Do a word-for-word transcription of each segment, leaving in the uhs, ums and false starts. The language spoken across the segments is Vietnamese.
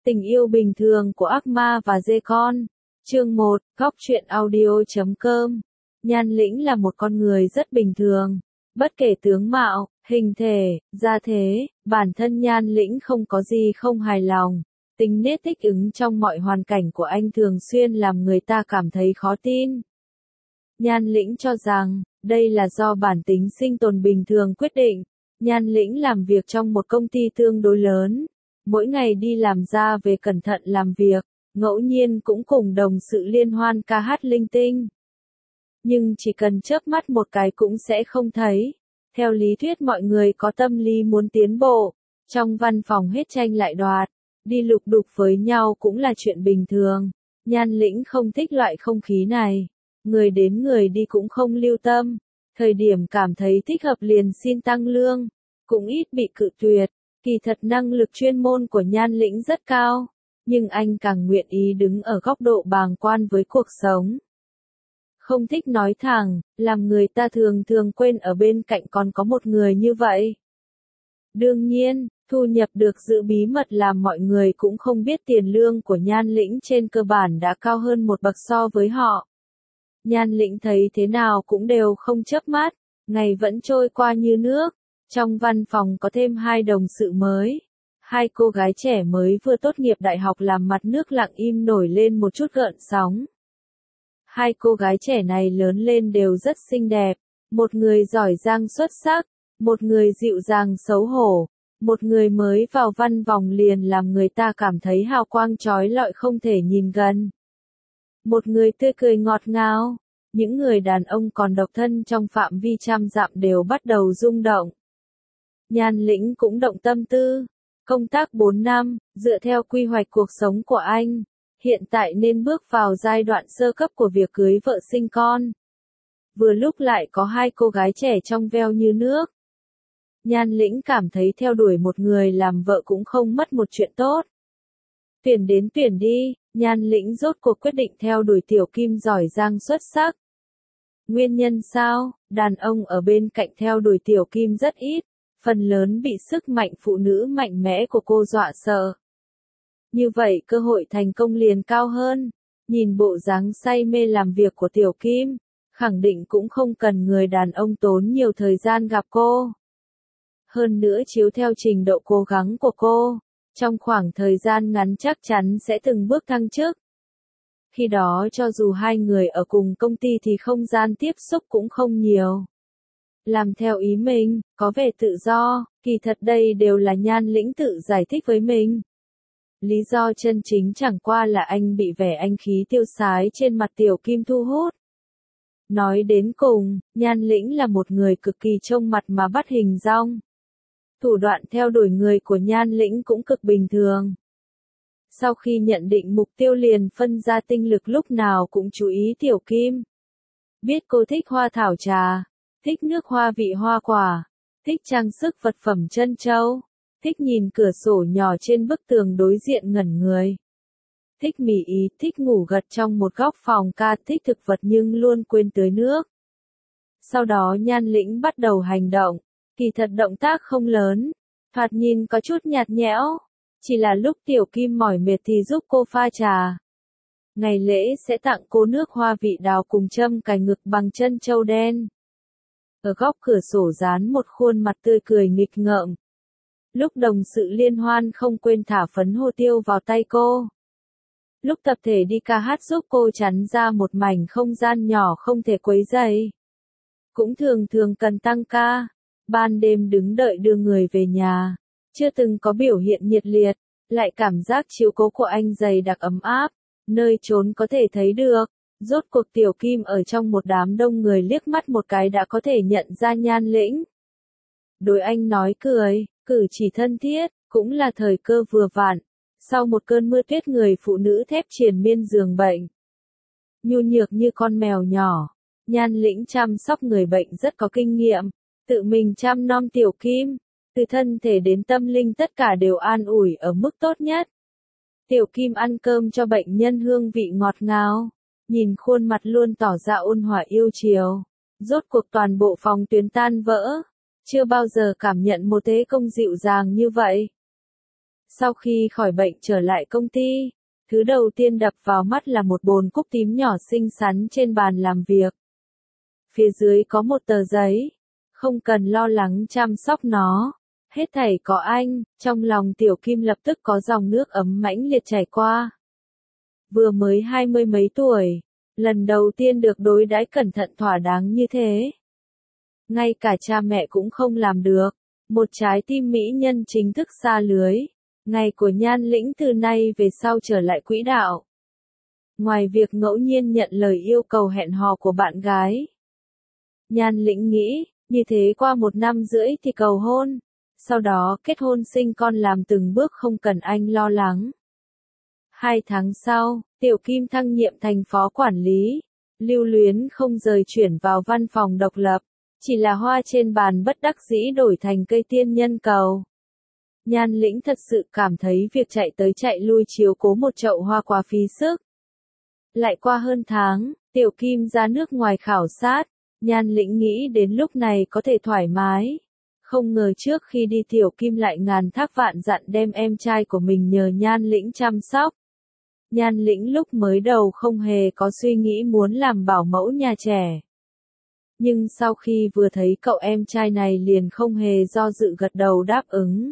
Tình yêu bình thường của ác ma và dê con. Chương một, góc truyện audio.com. Nhan Lĩnh là một con người rất bình thường. Bất kể tướng mạo, hình thể, gia thế, bản thân Nhan Lĩnh không có gì không hài lòng. Tính nết thích ứng trong mọi hoàn cảnh của anh thường xuyên làm người ta cảm thấy khó tin. Nhan Lĩnh cho rằng, đây là do bản tính sinh tồn bình thường quyết định. Nhan Lĩnh làm việc trong một công ty tương đối lớn. Mỗi ngày đi làm ra về cẩn thận làm việc, ngẫu nhiên cũng cùng đồng sự liên hoan ca hát linh tinh. Nhưng chỉ cần chớp mắt một cái cũng sẽ không thấy. Theo lý thuyết mọi người có tâm lý muốn tiến bộ, trong văn phòng hết tranh lại đoạt, đi lục đục với nhau cũng là chuyện bình thường. Nhan Lĩnh không thích loại không khí này, người đến người đi cũng không lưu tâm, thời điểm cảm thấy thích hợp liền xin tăng lương, cũng ít bị cự tuyệt. Kỳ thật năng lực chuyên môn của Nhan Lĩnh rất cao, nhưng anh càng nguyện ý đứng ở góc độ bàng quan với cuộc sống. Không thích nói thẳng, làm người ta thường thường quên ở bên cạnh còn có một người như vậy. Đương nhiên, thu nhập được giữ bí mật làm mọi người cũng không biết tiền lương của Nhan Lĩnh trên cơ bản đã cao hơn một bậc so với họ. Nhan Lĩnh thấy thế nào cũng đều không chớp mắt, ngày vẫn trôi qua như nước. Trong văn phòng có thêm hai đồng sự mới. Hai cô gái trẻ mới vừa tốt nghiệp đại học làm mặt nước lặng im nổi lên một chút gợn sóng. Hai cô gái trẻ này lớn lên đều rất xinh đẹp. Một người giỏi giang xuất sắc, một người dịu dàng xấu hổ. Một người mới vào văn phòng liền làm người ta cảm thấy hào quang chói lọi không thể nhìn gần. Một người tươi cười ngọt ngào. Những người đàn ông còn độc thân trong phạm vi trăm dặm đều bắt đầu rung động. Nhan Lĩnh cũng động tâm tư. Công tác bốn năm, dựa theo quy hoạch cuộc sống của anh, hiện tại nên bước vào giai đoạn sơ cấp của việc cưới vợ sinh con. Vừa lúc lại có hai cô gái trẻ trong veo như nước. Nhan Lĩnh cảm thấy theo đuổi một người làm vợ cũng không mất một chuyện tốt. Tuyển đến tuyển đi, Nhan Lĩnh rốt cuộc quyết định theo đuổi Tiểu Kim giỏi giang xuất sắc. Nguyên nhân sao? Đàn ông ở bên cạnh theo đuổi Tiểu Kim rất ít. Phần lớn bị sức mạnh phụ nữ mạnh mẽ của cô dọa sợ. Như vậy cơ hội thành công liền cao hơn. Nhìn bộ dáng say mê làm việc của Tiểu Kim, khẳng định cũng không cần người đàn ông tốn nhiều thời gian gặp cô. Hơn nữa chiếu theo trình độ cố gắng của cô, trong khoảng thời gian ngắn chắc chắn sẽ từng bước thăng chức. Khi đó cho dù hai người ở cùng công ty thì không gian tiếp xúc cũng không nhiều. Làm theo ý mình, có vẻ tự do, kỳ thật đây đều là Nhan Lĩnh tự giải thích với mình. Lý do chân chính chẳng qua là anh bị vẻ anh khí tiêu sái trên mặt Tiểu Kim thu hút. Nói đến cùng, Nhan Lĩnh là một người cực kỳ trông mặt mà bắt hình dong. Thủ đoạn theo đuổi người của Nhan Lĩnh cũng cực bình thường. Sau khi nhận định mục tiêu liền phân ra tinh lực lúc nào cũng chú ý Tiểu Kim. Biết cô thích hoa thảo trà, thích nước hoa vị hoa quả, thích trang sức vật phẩm trân châu, thích nhìn cửa sổ nhỏ trên bức tường đối diện ngẩn người. Thích mỉ ý, thích ngủ gật trong một góc phòng ca, thích thực vật nhưng luôn quên tưới nước. Sau đó Nhan Lĩnh bắt đầu hành động, kỳ thật động tác không lớn, thoạt nhìn có chút nhạt nhẽo, chỉ là lúc Tiểu Kim mỏi mệt thì giúp cô pha trà. Ngày lễ sẽ tặng cô nước hoa vị đào cùng châm cài ngực bằng trân châu đen. Ở góc cửa sổ dán một khuôn mặt tươi cười nghịch ngợm. Lúc đồng sự liên hoan không quên thả phấn hồ tiêu vào tay cô. Lúc tập thể đi ca hát giúp cô chắn ra một mảnh không gian nhỏ không thể quấy rầy. Cũng thường thường cần tăng ca, ban đêm đứng đợi đưa người về nhà. Chưa từng có biểu hiện nhiệt liệt, lại cảm giác chiếu cố của anh dày đặc ấm áp, nơi trốn có thể thấy được. Rốt cuộc Tiểu Kim ở trong một đám đông người liếc mắt một cái đã có thể nhận ra Nhan Lĩnh. Đối anh nói cười, cử chỉ thân thiết, cũng là thời cơ vừa vặn. Sau một cơn mưa tuyết người phụ nữ thép triền miên giường bệnh. Nhu nhược như con mèo nhỏ, Nhan Lĩnh chăm sóc người bệnh rất có kinh nghiệm, tự mình chăm nom Tiểu Kim, từ thân thể đến tâm linh tất cả đều an ủi ở mức tốt nhất. Tiểu Kim ăn cơm cho bệnh nhân hương vị ngọt ngào. Nhìn khuôn mặt luôn tỏ ra ôn hòa yêu chiều. Rốt cuộc toàn bộ phòng tuyến tan vỡ. Chưa bao giờ cảm nhận một thế công dịu dàng như vậy. Sau khi khỏi bệnh trở lại công ty, thứ đầu tiên đập vào mắt là một bồn cúc tím nhỏ xinh xắn trên bàn làm việc. Phía dưới có một tờ giấy, không cần lo lắng chăm sóc nó, hết thảy có anh, trong lòng Tiểu Kim lập tức có dòng nước ấm mãnh liệt chảy qua. Vừa mới hai mươi mấy tuổi, lần đầu tiên được đối đãi cẩn thận thỏa đáng như thế. Ngay cả cha mẹ cũng không làm được, một trái tim mỹ nhân chính thức xa lưới. Ngày của Nhan Lĩnh từ nay về sau trở lại quỹ đạo. Ngoài việc ngẫu nhiên nhận lời yêu cầu hẹn hò của bạn gái, Nhan Lĩnh nghĩ, như thế qua một năm rưỡi thì cầu hôn, sau đó kết hôn sinh con làm từng bước không cần anh lo lắng. Hai tháng sau, Tiểu Kim thăng nhiệm thành phó quản lý, lưu luyến không rời chuyển vào văn phòng độc lập, chỉ là hoa trên bàn bất đắc dĩ đổi thành cây tiên nhân cầu. Nhan Lĩnh thật sự cảm thấy việc chạy tới chạy lui chiếu cố một chậu hoa quá phí sức. Lại qua hơn tháng, Tiểu Kim ra nước ngoài khảo sát, Nhan Lĩnh nghĩ đến lúc này có thể thoải mái. Không ngờ trước khi đi Tiểu Kim lại ngàn thác vạn dặn đem em trai của mình nhờ Nhan Lĩnh chăm sóc. Nhan Lĩnh lúc mới đầu không hề có suy nghĩ muốn làm bảo mẫu nhà trẻ. Nhưng sau khi vừa thấy cậu em trai này liền không hề do dự gật đầu đáp ứng.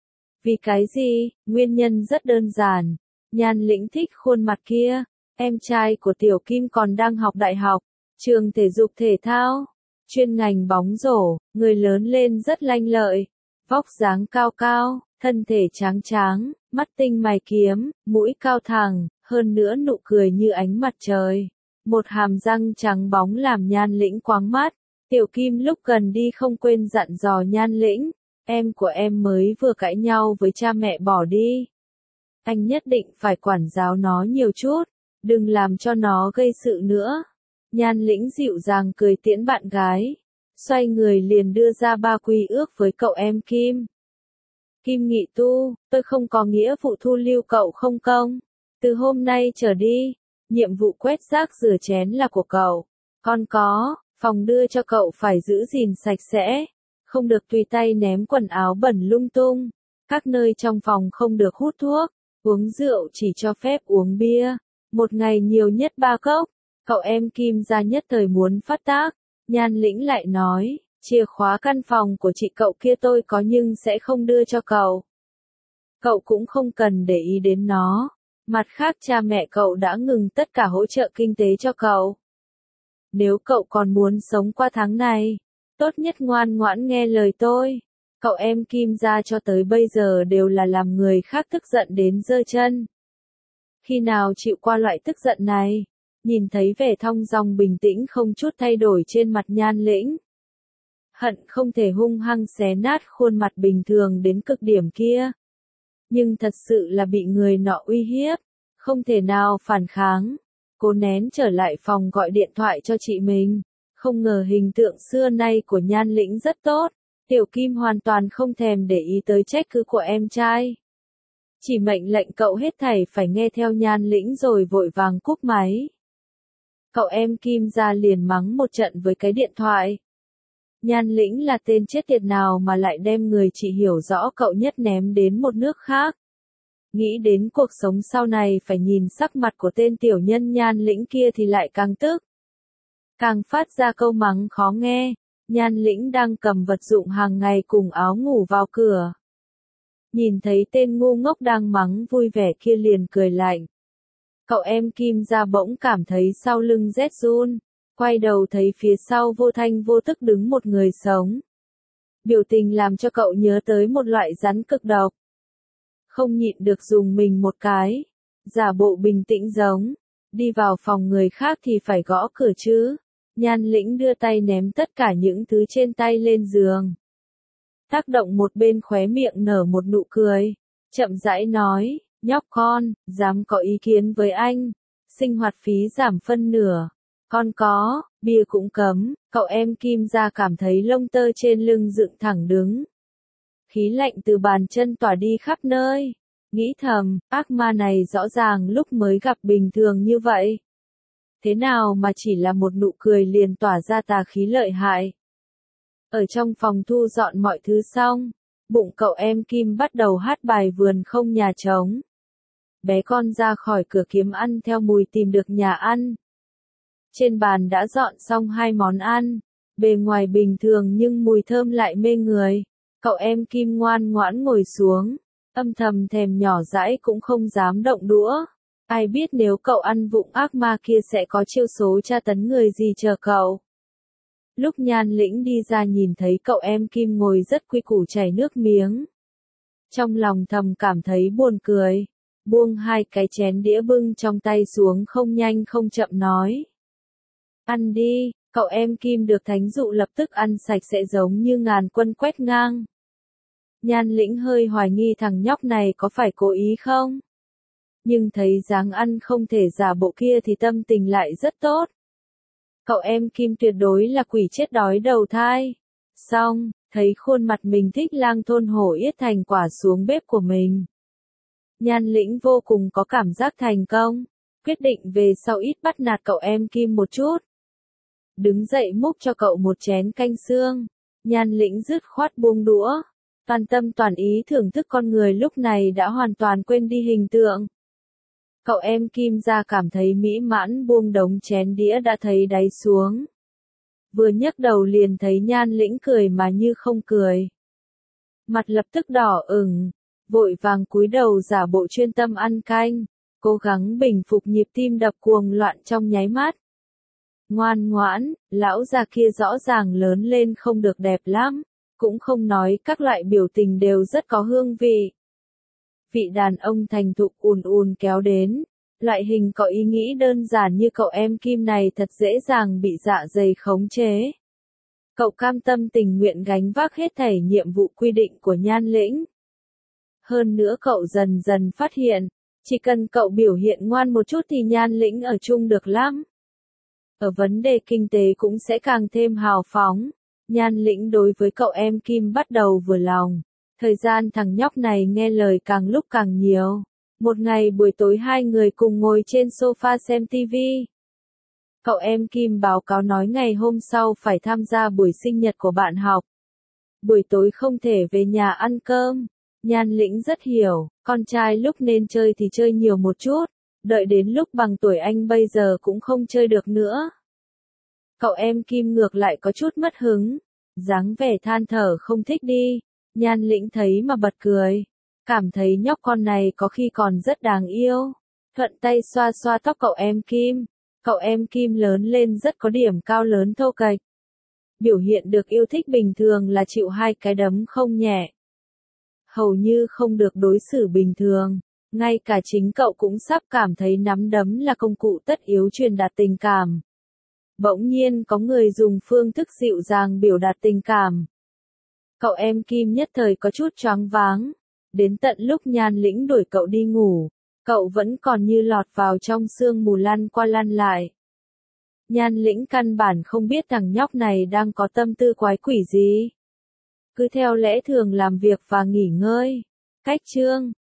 Vì cái gì? Nguyên nhân rất đơn giản. Nhan Lĩnh thích khuôn mặt kia. Em trai của Tiểu Kim còn đang học đại học, trường thể dục thể thao, chuyên ngành bóng rổ, người lớn lên rất lanh lợi, vóc dáng cao cao, thân thể tráng tráng, mắt tinh mày kiếm, mũi cao thẳng, hơn nữa nụ cười như ánh mặt trời. Một hàm răng trắng bóng làm Nhan Lĩnh quáng mắt. Tiểu Kim lúc gần đi không quên dặn dò Nhan Lĩnh, em của em mới vừa cãi nhau với cha mẹ bỏ đi. Anh nhất định phải quản giáo nó nhiều chút, đừng làm cho nó gây sự nữa. Nhan Lĩnh dịu dàng cười tiễn bạn gái, xoay người liền đưa ra ba quy ước với cậu em Kim. Kim Nghị Tu, tôi không có nghĩa vụ thu lưu cậu không công. Từ hôm nay trở đi, nhiệm vụ quét rác rửa chén là của cậu. Còn có, phòng đưa cho cậu phải giữ gìn sạch sẽ, không được tùy tay ném quần áo bẩn lung tung. Các nơi trong phòng không được hút thuốc, uống rượu chỉ cho phép uống bia. Một ngày nhiều nhất ba cốc. Cậu em Kim ra nhất thời muốn phát tác. Nhan Lĩnh lại nói, chìa khóa căn phòng của chị cậu kia tôi có nhưng sẽ không đưa cho cậu. Cậu cũng không cần để ý đến nó. Mặt khác cha mẹ cậu đã ngừng tất cả hỗ trợ kinh tế cho cậu. Nếu cậu còn muốn sống qua tháng này, tốt nhất ngoan ngoãn nghe lời tôi. Cậu em Kim ra cho tới bây giờ đều là làm người khác tức giận đến giơ chân. Khi nào chịu qua loại tức giận này? Nhìn thấy vẻ thong dong bình tĩnh không chút thay đổi trên mặt Nhan Lĩnh. Hận không thể hung hăng xé nát khuôn mặt bình thường đến cực điểm kia. Nhưng thật sự là bị người nọ uy hiếp, không thể nào phản kháng. Cố nén trở lại phòng gọi điện thoại cho chị mình. Không ngờ hình tượng xưa nay của Nhan Lĩnh rất tốt. Tiểu Kim hoàn toàn không thèm để ý tới trách cứ của em trai. Chỉ mệnh lệnh cậu hết thảy phải nghe theo Nhan Lĩnh rồi vội vàng cúp máy. Cậu em Kim ra liền mắng một trận với cái điện thoại. Nhan Lĩnh là tên chết tiệt nào mà lại đem người chị hiểu rõ cậu nhất ném đến một nước khác. Nghĩ đến cuộc sống sau này phải nhìn sắc mặt của tên tiểu nhân Nhan Lĩnh kia thì lại càng tức. Càng phát ra câu mắng khó nghe. Nhan Lĩnh đang cầm vật dụng hàng ngày cùng áo ngủ vào cửa. Nhìn thấy tên ngu ngốc đang mắng vui vẻ kia liền cười lạnh. Cậu em Kim ra bỗng cảm thấy sau lưng rét run, quay đầu thấy phía sau vô thanh vô tức đứng một người sống. Biểu tình làm cho cậu nhớ tới một loại rắn cực độc. Không nhịn được dùng mình một cái, giả bộ bình tĩnh giống, đi vào phòng người khác thì phải gõ cửa chứ. Nhan Lĩnh đưa tay ném tất cả những thứ trên tay lên giường. Tác động một bên khóe miệng nở một nụ cười, chậm rãi nói, nhóc con, dám có ý kiến với anh, sinh hoạt phí giảm phân nửa, con có, bia cũng cấm. Cậu em Kim ra cảm thấy lông tơ trên lưng dựng thẳng đứng. Khí lạnh từ bàn chân tỏa đi khắp nơi, nghĩ thầm, ác ma này rõ ràng lúc mới gặp bình thường như vậy. Thế nào mà chỉ là một nụ cười liền tỏa ra tà khí lợi hại. Ở trong phòng thu dọn mọi thứ xong, Bụng cậu em Kim bắt đầu hát bài vườn không nhà trống. Bé con ra khỏi cửa kiếm ăn theo mùi tìm được nhà ăn. Trên bàn đã dọn xong hai món ăn. Bề ngoài bình thường nhưng mùi thơm lại mê người. Cậu em Kim ngoan ngoãn ngồi xuống. Âm thầm thèm nhỏ dãi cũng không dám động đũa. Ai biết nếu cậu ăn vụng ác ma kia sẽ có chiêu số tra tấn người gì chờ cậu. Lúc Nhan Lĩnh đi ra nhìn thấy cậu em Kim ngồi rất quy củ chảy nước miếng. Trong lòng thầm cảm thấy buồn cười. Buông hai cái chén đĩa bưng trong tay xuống không nhanh không chậm nói. Ăn đi, cậu em Kim được thánh dụ lập tức ăn sạch sẽ giống như ngàn quân quét ngang. Nhan Lĩnh hơi hoài nghi thằng nhóc này có phải cố ý không? Nhưng thấy dáng ăn không thể giả bộ kia thì tâm tình lại rất tốt. Cậu em Kim tuyệt đối là quỷ chết đói đầu thai. Xong, thấy khuôn mặt mình thích lang thôn hổ yết thành quả xuống bếp của mình. Nhan Lĩnh vô cùng có cảm giác thành công, quyết định về sau ít bắt nạt cậu em Kim một chút. Đứng dậy múc cho cậu một chén canh xương, Nhan Lĩnh dứt khoát buông đũa, toàn tâm toàn ý thưởng thức con người lúc này đã hoàn toàn quên đi hình tượng. Cậu em Kim ra cảm thấy mỹ mãn buông đống chén đĩa đã thấy đáy xuống. Vừa nhấc đầu liền thấy Nhan Lĩnh cười mà như không cười. Mặt lập tức đỏ ửng, vội vàng cúi đầu giả bộ chuyên tâm ăn canh, cố gắng bình phục nhịp tim đập cuồng loạn trong nháy mắt. Ngoan ngoãn, lão già kia rõ ràng lớn lên không được đẹp lắm, cũng không nói các loại biểu tình đều rất có hương vị. Vị đàn ông thành thục ùn ùn kéo đến, loại hình có ý nghĩ đơn giản như cậu em Kim này thật dễ dàng bị dạ dày khống chế. Cậu cam tâm tình nguyện gánh vác hết thảy nhiệm vụ quy định của Nhan Lĩnh. Hơn nữa cậu dần dần phát hiện, chỉ cần cậu biểu hiện ngoan một chút thì Nhan Lĩnh ở chung được lắm. Ở vấn đề kinh tế cũng sẽ càng thêm hào phóng. Nhan Lĩnh đối với cậu em Kim bắt đầu vừa lòng. Thời gian thằng nhóc này nghe lời càng lúc càng nhiều. Một ngày buổi tối hai người cùng ngồi trên sofa xem tivi. Cậu em Kim báo cáo nói ngày hôm sau phải tham gia buổi sinh nhật của bạn học. Buổi tối không thể về nhà ăn cơm. Nhan Lĩnh rất hiểu, con trai lúc nên chơi thì chơi nhiều một chút, đợi đến lúc bằng tuổi anh bây giờ cũng không chơi được nữa. Cậu em Kim ngược lại có chút mất hứng, dáng vẻ than thở không thích đi. Nhan Lĩnh thấy mà bật cười, cảm thấy nhóc con này có khi còn rất đáng yêu. Thuận tay xoa xoa tóc cậu em Kim, cậu em Kim lớn lên rất có điểm cao lớn thô kệch. Biểu hiện được yêu thích bình thường là chịu hai cái đấm không nhẹ. Hầu như không được đối xử bình thường, ngay cả chính cậu cũng sắp cảm thấy nắm đấm là công cụ tất yếu truyền đạt tình cảm. Bỗng nhiên có người dùng phương thức dịu dàng biểu đạt tình cảm. Cậu em Kim nhất thời có chút choáng váng, đến tận lúc Nhan Lĩnh đuổi cậu đi ngủ, cậu vẫn còn như lọt vào trong sương mù lăn qua lăn lại. Nhan Lĩnh căn bản không biết thằng nhóc này đang có tâm tư quái quỷ gì. Cứ theo lẽ thường làm việc và nghỉ ngơi. Cách chương